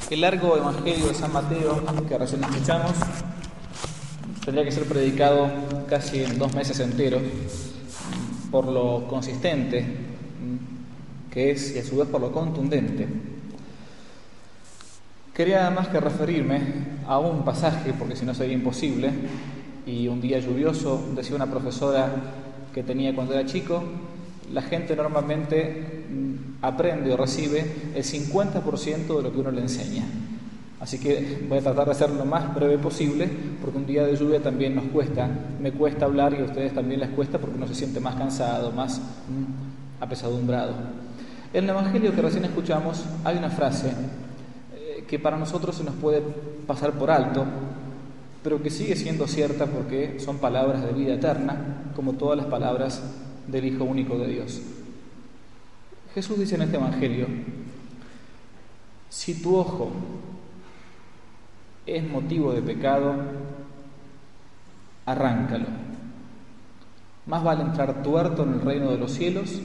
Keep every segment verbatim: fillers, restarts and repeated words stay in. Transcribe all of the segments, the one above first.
El largo Evangelio de San Mateo que recién escuchamos tendría que ser predicado casi en dos meses enteros por lo consistente que es y a su vez por lo contundente. Quería nada más que referirme a un pasaje, porque si no sería imposible, y un día lluvioso, decía una profesora que tenía cuando era chico, la gente normalmente aprende o recibe el cincuenta por ciento de lo que uno le enseña. Así que voy a tratar de ser lo más breve posible, porque un día de lluvia también nos cuesta, me cuesta hablar y a ustedes también les cuesta porque uno se siente más cansado, más mm, apesadumbrado. En el Evangelio que recién escuchamos hay una frase eh, que para nosotros se nos puede pasar por alto, pero que sigue siendo cierta porque son palabras de vida eterna, como todas las palabras del Hijo único de Dios. Jesús dice en este Evangelio: si tu ojo es motivo de pecado, arráncalo. Más vale entrar tuerto en el reino de los cielos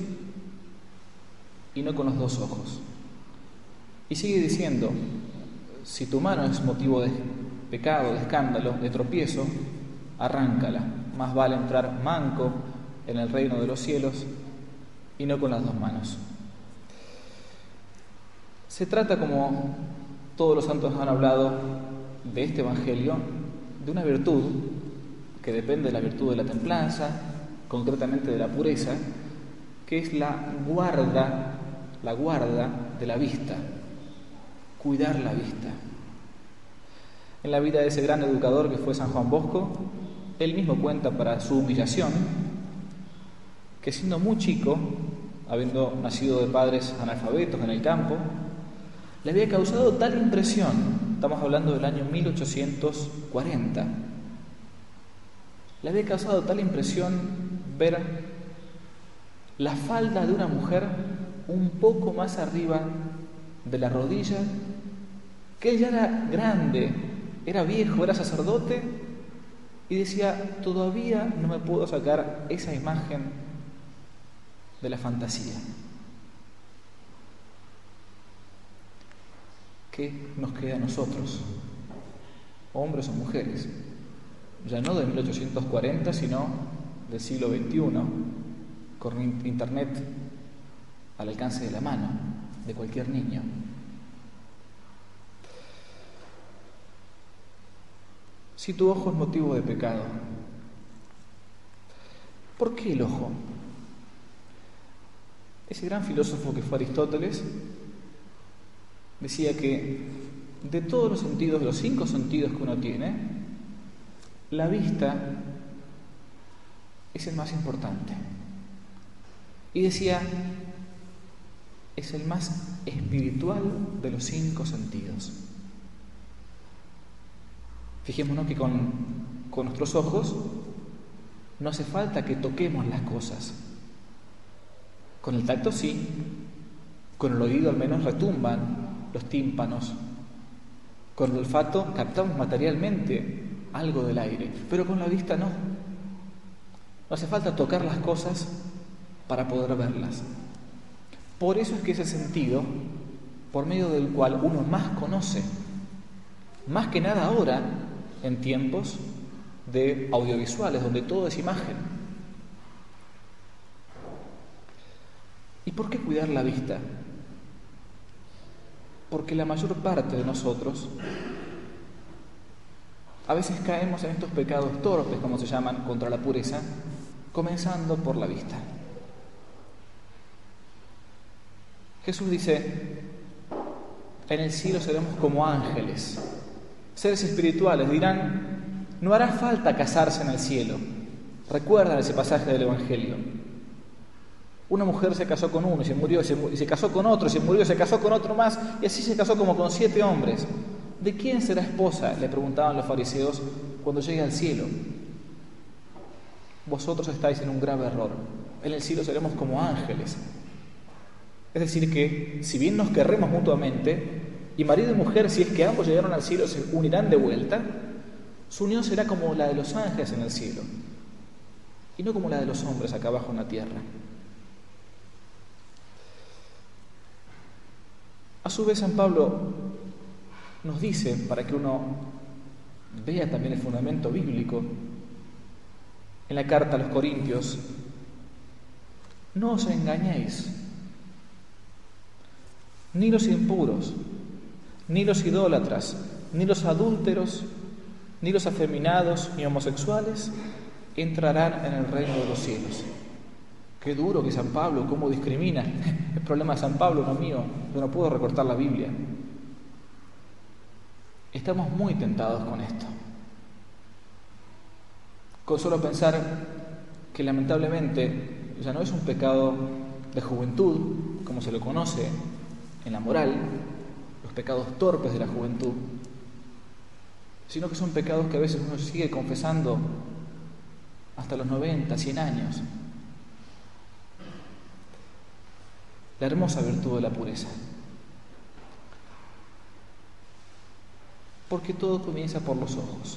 y no con los dos ojos. Y sigue diciendo: si tu mano es motivo de pecado, de escándalo, de tropiezo, arráncala. Más vale entrar manco en el reino de los cielos y no con las dos manos. Se trata, como todos los santos han hablado de este Evangelio, de una virtud que depende de la virtud de la templanza, concretamente de la pureza, que es la guarda, la guarda de la vista, cuidar la vista. En la vida de ese gran educador que fue San Juan Bosco, él mismo cuenta para su humillación que siendo muy chico, habiendo nacido de padres analfabetos en el campo, le había causado tal impresión, estamos hablando del año mil ochocientos cuarenta, le había causado tal impresión ver la falda de una mujer un poco más arriba de la rodilla, que él ya era grande, era viejo, era sacerdote, y decía: todavía no me puedo sacar esa imagen de la fantasía. ¿Qué nos queda a nosotros, hombres o mujeres? Ya no de mil ochocientos cuarenta, sino del siglo veintiuno, con internet al alcance de la mano de cualquier niño. Si tu ojo es motivo de pecado, ¿por qué el ojo? Ese gran filósofo que fue Aristóteles decía que de todos los sentidos, de los cinco sentidos que uno tiene, la vista es el más importante. Y decía, es el más espiritual de los cinco sentidos. Fijémonos que con, con nuestros ojos no hace falta que toquemos las cosas. Con el tacto sí, con el oído al menos retumban los tímpanos, con el olfato captamos materialmente algo del aire, pero con la vista no. No hace falta tocar las cosas para poder verlas. Por eso es que ese sentido, por medio del cual uno más conoce, más que nada ahora, en tiempos de audiovisuales, donde todo es imagen. ¿Y por qué cuidar la vista? Porque la mayor parte de nosotros a veces caemos en estos pecados torpes, como se llaman, contra la pureza, comenzando por la vista. Jesús dice: en el cielo seremos como ángeles, seres espirituales. Dirán: no hará falta casarse en el cielo. Recuerdan ese pasaje del Evangelio. Una mujer se casó con uno y se murió, y se, y se casó con otro, y se murió, y se casó con otro más, y así se casó como con siete hombres. ¿De quién será esposa?, le preguntaban los fariseos, cuando llegue al cielo. Vosotros estáis en un grave error. En el cielo seremos como ángeles. Es decir que, si bien nos querremos mutuamente, y marido y mujer, si es que ambos llegaron al cielo, se unirán de vuelta, su unión será como la de los ángeles en el cielo, y no como la de los hombres acá abajo en la tierra. A su vez, San Pablo nos dice, para que uno vea también el fundamento bíblico, en la carta a los Corintios: no os engañéis, ni los impuros, ni los idólatras, ni los adúlteros, ni los afeminados, ni homosexuales entrarán en el reino de los cielos. Qué duro que San Pablo, cómo discrimina. El problema de San Pablo, no mío. Yo no puedo recortar la Biblia. Estamos muy tentados con esto. Con solo pensar que lamentablemente ya no es un pecado de juventud, como se lo conoce en la moral, los pecados torpes de la juventud, sino que son pecados que a veces uno sigue confesando hasta los noventa, cien años. La hermosa virtud de la pureza. Porque todo comienza por los ojos.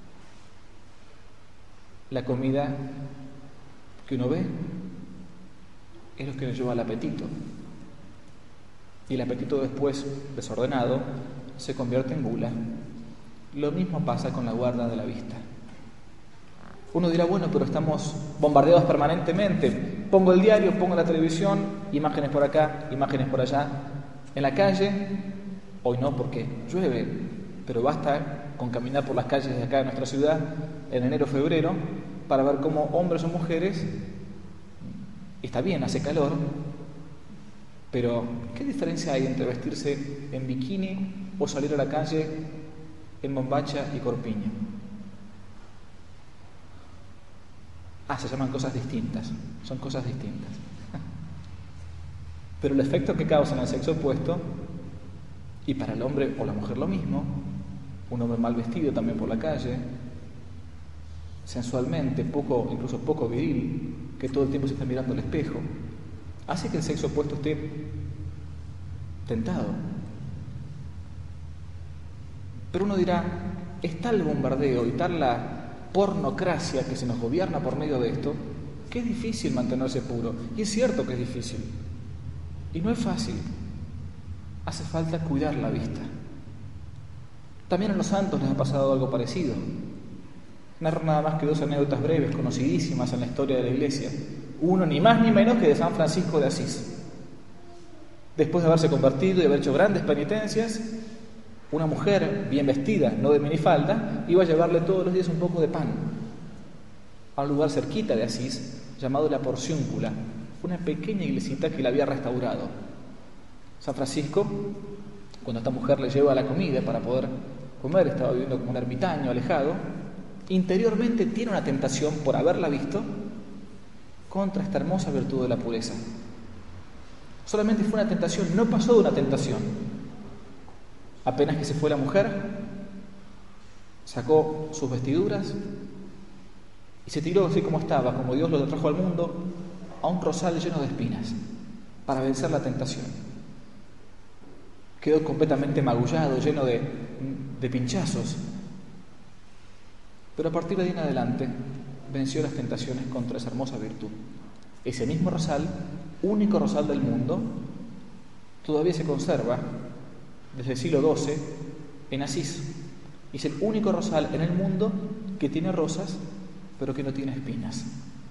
La comida que uno ve es lo que nos lleva al apetito. Y el apetito después, desordenado, se convierte en gula. Lo mismo pasa con la guarda de la vista. Uno dirá, bueno, pero estamos bombardeados permanentemente. Pongo el diario, pongo la televisión, imágenes por acá, imágenes por allá. En la calle, hoy no porque llueve, pero basta con caminar por las calles de acá de nuestra ciudad en enero, febrero, para ver cómo hombres o mujeres, está bien, hace calor, pero ¿qué diferencia hay entre vestirse en bikini o salir a la calle en bombacha y corpiño? Ah, se llaman cosas distintas, son cosas distintas. Pero el efecto que causa en el sexo opuesto, y para el hombre o la mujer lo mismo, un hombre mal vestido también por la calle, sensualmente, poco, incluso poco viril, que todo el tiempo se está mirando al espejo, hace que el sexo opuesto esté tentado. Pero uno dirá, es tal el bombardeo y tal la pornocracia que se nos gobierna por medio de esto, que es difícil mantenerse puro. Y es cierto que es difícil. Y no es fácil. Hace falta cuidar la vista. También a los santos les ha pasado algo parecido. Narro nada más que dos anécdotas breves, conocidísimas en la historia de la Iglesia. Uno ni más ni menos que de San Francisco de Asís. Después de haberse convertido y haber hecho grandes penitencias, una mujer bien vestida, no de minifalda, iba a llevarle todos los días un poco de pan a un lugar cerquita de Asís llamado La Porciúncula, una pequeña iglesita que la había restaurado. San Francisco, cuando esta mujer le lleva la comida para poder comer, estaba viviendo como un ermitaño alejado, interiormente tiene una tentación por haberla visto contra esta hermosa virtud de la pureza. Solamente fue una tentación, no pasó de una tentación. Apenas que se fue la mujer, sacó sus vestiduras y se tiró así como estaba, como Dios lo trajo al mundo, a un rosal lleno de espinas para vencer la tentación. Quedó completamente magullado, lleno de, de pinchazos. Pero a partir de ahí en adelante venció las tentaciones contra esa hermosa virtud. Ese mismo rosal, único rosal del mundo, todavía se conserva desde el siglo doce en Asís. Es el único rosal en el mundo que tiene rosas, pero que no tiene espinas.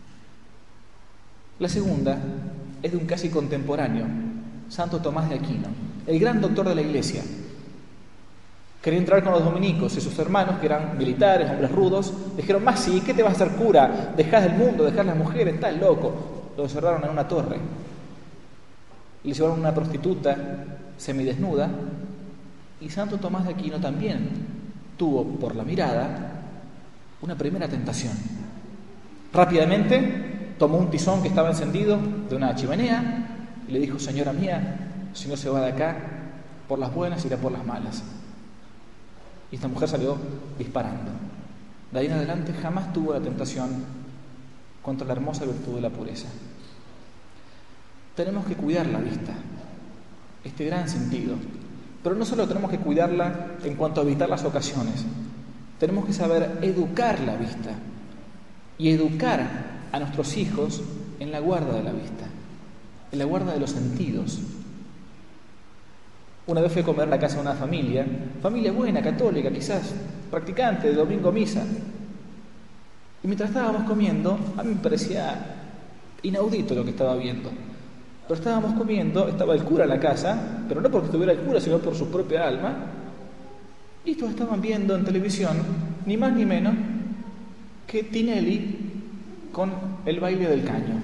La segunda es de un casi contemporáneo, Santo Tomás de Aquino, el gran doctor de la Iglesia. Quería entrar con los dominicos y sus hermanos, que eran militares, hombres rudos, dijeron, más sí, ¿qué te vas a hacer cura? Dejás el mundo, dejás las mujeres, estás loco. Lo encerraron en una torre. Le llevaron una prostituta semidesnuda, y Santo Tomás de Aquino también tuvo, por la mirada, una primera tentación. Rápidamente tomó un tizón que estaba encendido de una chimenea y le dijo, señora mía, si no se va de acá, por las buenas irá por las malas. Y esta mujer salió disparando. De ahí en adelante jamás tuvo la tentación contra la hermosa virtud de la pureza. Tenemos que cuidar la vista, este gran sentido. Pero no solo tenemos que cuidarla en cuanto a evitar las ocasiones, tenemos que saber educar la vista y educar a nuestros hijos en la guarda de la vista, en la guarda de los sentidos. Una vez fui a comer a la casa de una familia, familia buena, católica, quizás, practicante, de domingo misa. Y mientras estábamos comiendo, a mí me parecía inaudito lo que estaba viendo. Pero estábamos comiendo, estaba el cura en la casa, pero no porque estuviera el cura, sino por su propia alma. Y estos estaban viendo en televisión, ni más ni menos, que Tinelli con el baile del caño.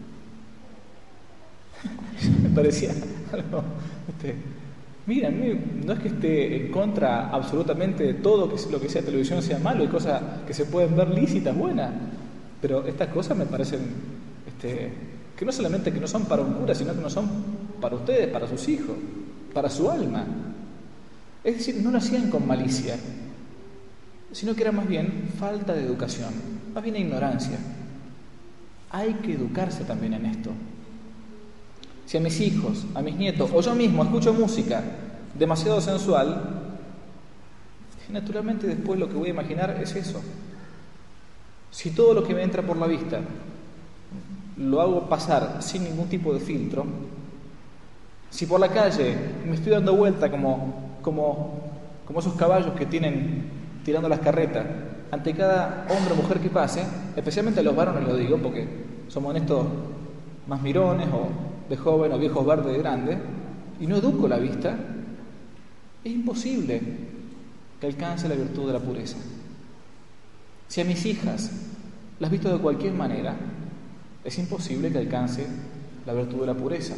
Me parecía algo... Este, mira, a mí no es que esté en contra absolutamente de todo que lo que sea televisión sea malo, hay cosas que se pueden ver lícitas, buenas, pero estas cosas me parecen este, que no solamente que no son para un cura, sino que no son para ustedes, para sus hijos, para su alma. Es decir, no lo hacían con malicia, sino que era más bien falta de educación, más bien ignorancia. Hay que educarse también en esto. Si a mis hijos, a mis nietos o yo mismo escucho música demasiado sensual, naturalmente después lo que voy a imaginar es eso. Si todo lo que me entra por la vista lo hago pasar sin ningún tipo de filtro, si por la calle me estoy dando vuelta como, como, como esos caballos que tienen tirando las carretas, ante cada hombre o mujer que pase, especialmente a los varones lo digo, porque somos en estos más mirones o de joven o viejos verdes de grande, y no educo la vista, es imposible que alcance la virtud de la pureza. Si a mis hijas las visto de cualquier manera, es imposible que alcance la virtud de la pureza.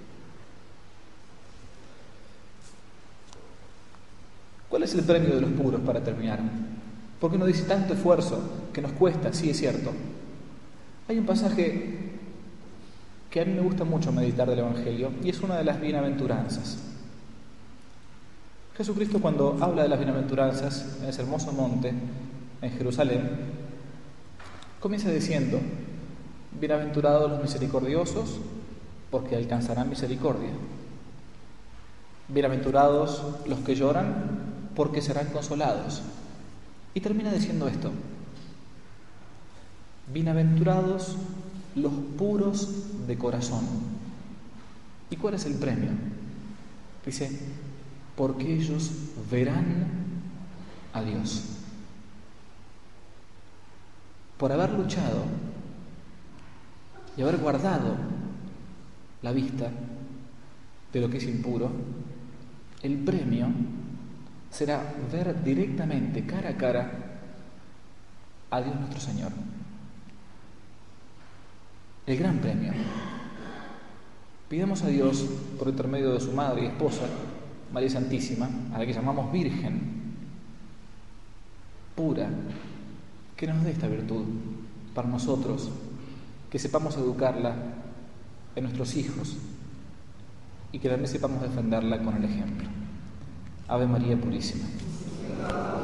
¿Cuál es el premio de los puros para terminar? ¿Por qué no dice tanto esfuerzo que nos cuesta? Sí, es cierto. Hay un pasaje que a mí me gusta mucho meditar del Evangelio y es una de las bienaventuranzas. Jesucristo, cuando habla de las bienaventuranzas en ese hermoso monte en Jerusalén, comienza diciendo: bienaventurados los misericordiosos, porque alcanzarán misericordia. Bienaventurados los que lloran, porque serán consolados. Y termina diciendo esto: bienaventurados los puros de corazón. ¿Y cuál es el premio? Dice: porque ellos verán a Dios. Por haber luchado y haber guardado la vista de lo que es impuro, el premio será ver directamente, cara a cara, a Dios nuestro Señor. El gran premio. Pidamos a Dios, por intermedio de su madre y esposa, María Santísima, a la que llamamos Virgen, pura, que nos dé esta virtud para nosotros, que sepamos educarla en nuestros hijos y que también sepamos defenderla con el ejemplo. Ave María Purísima.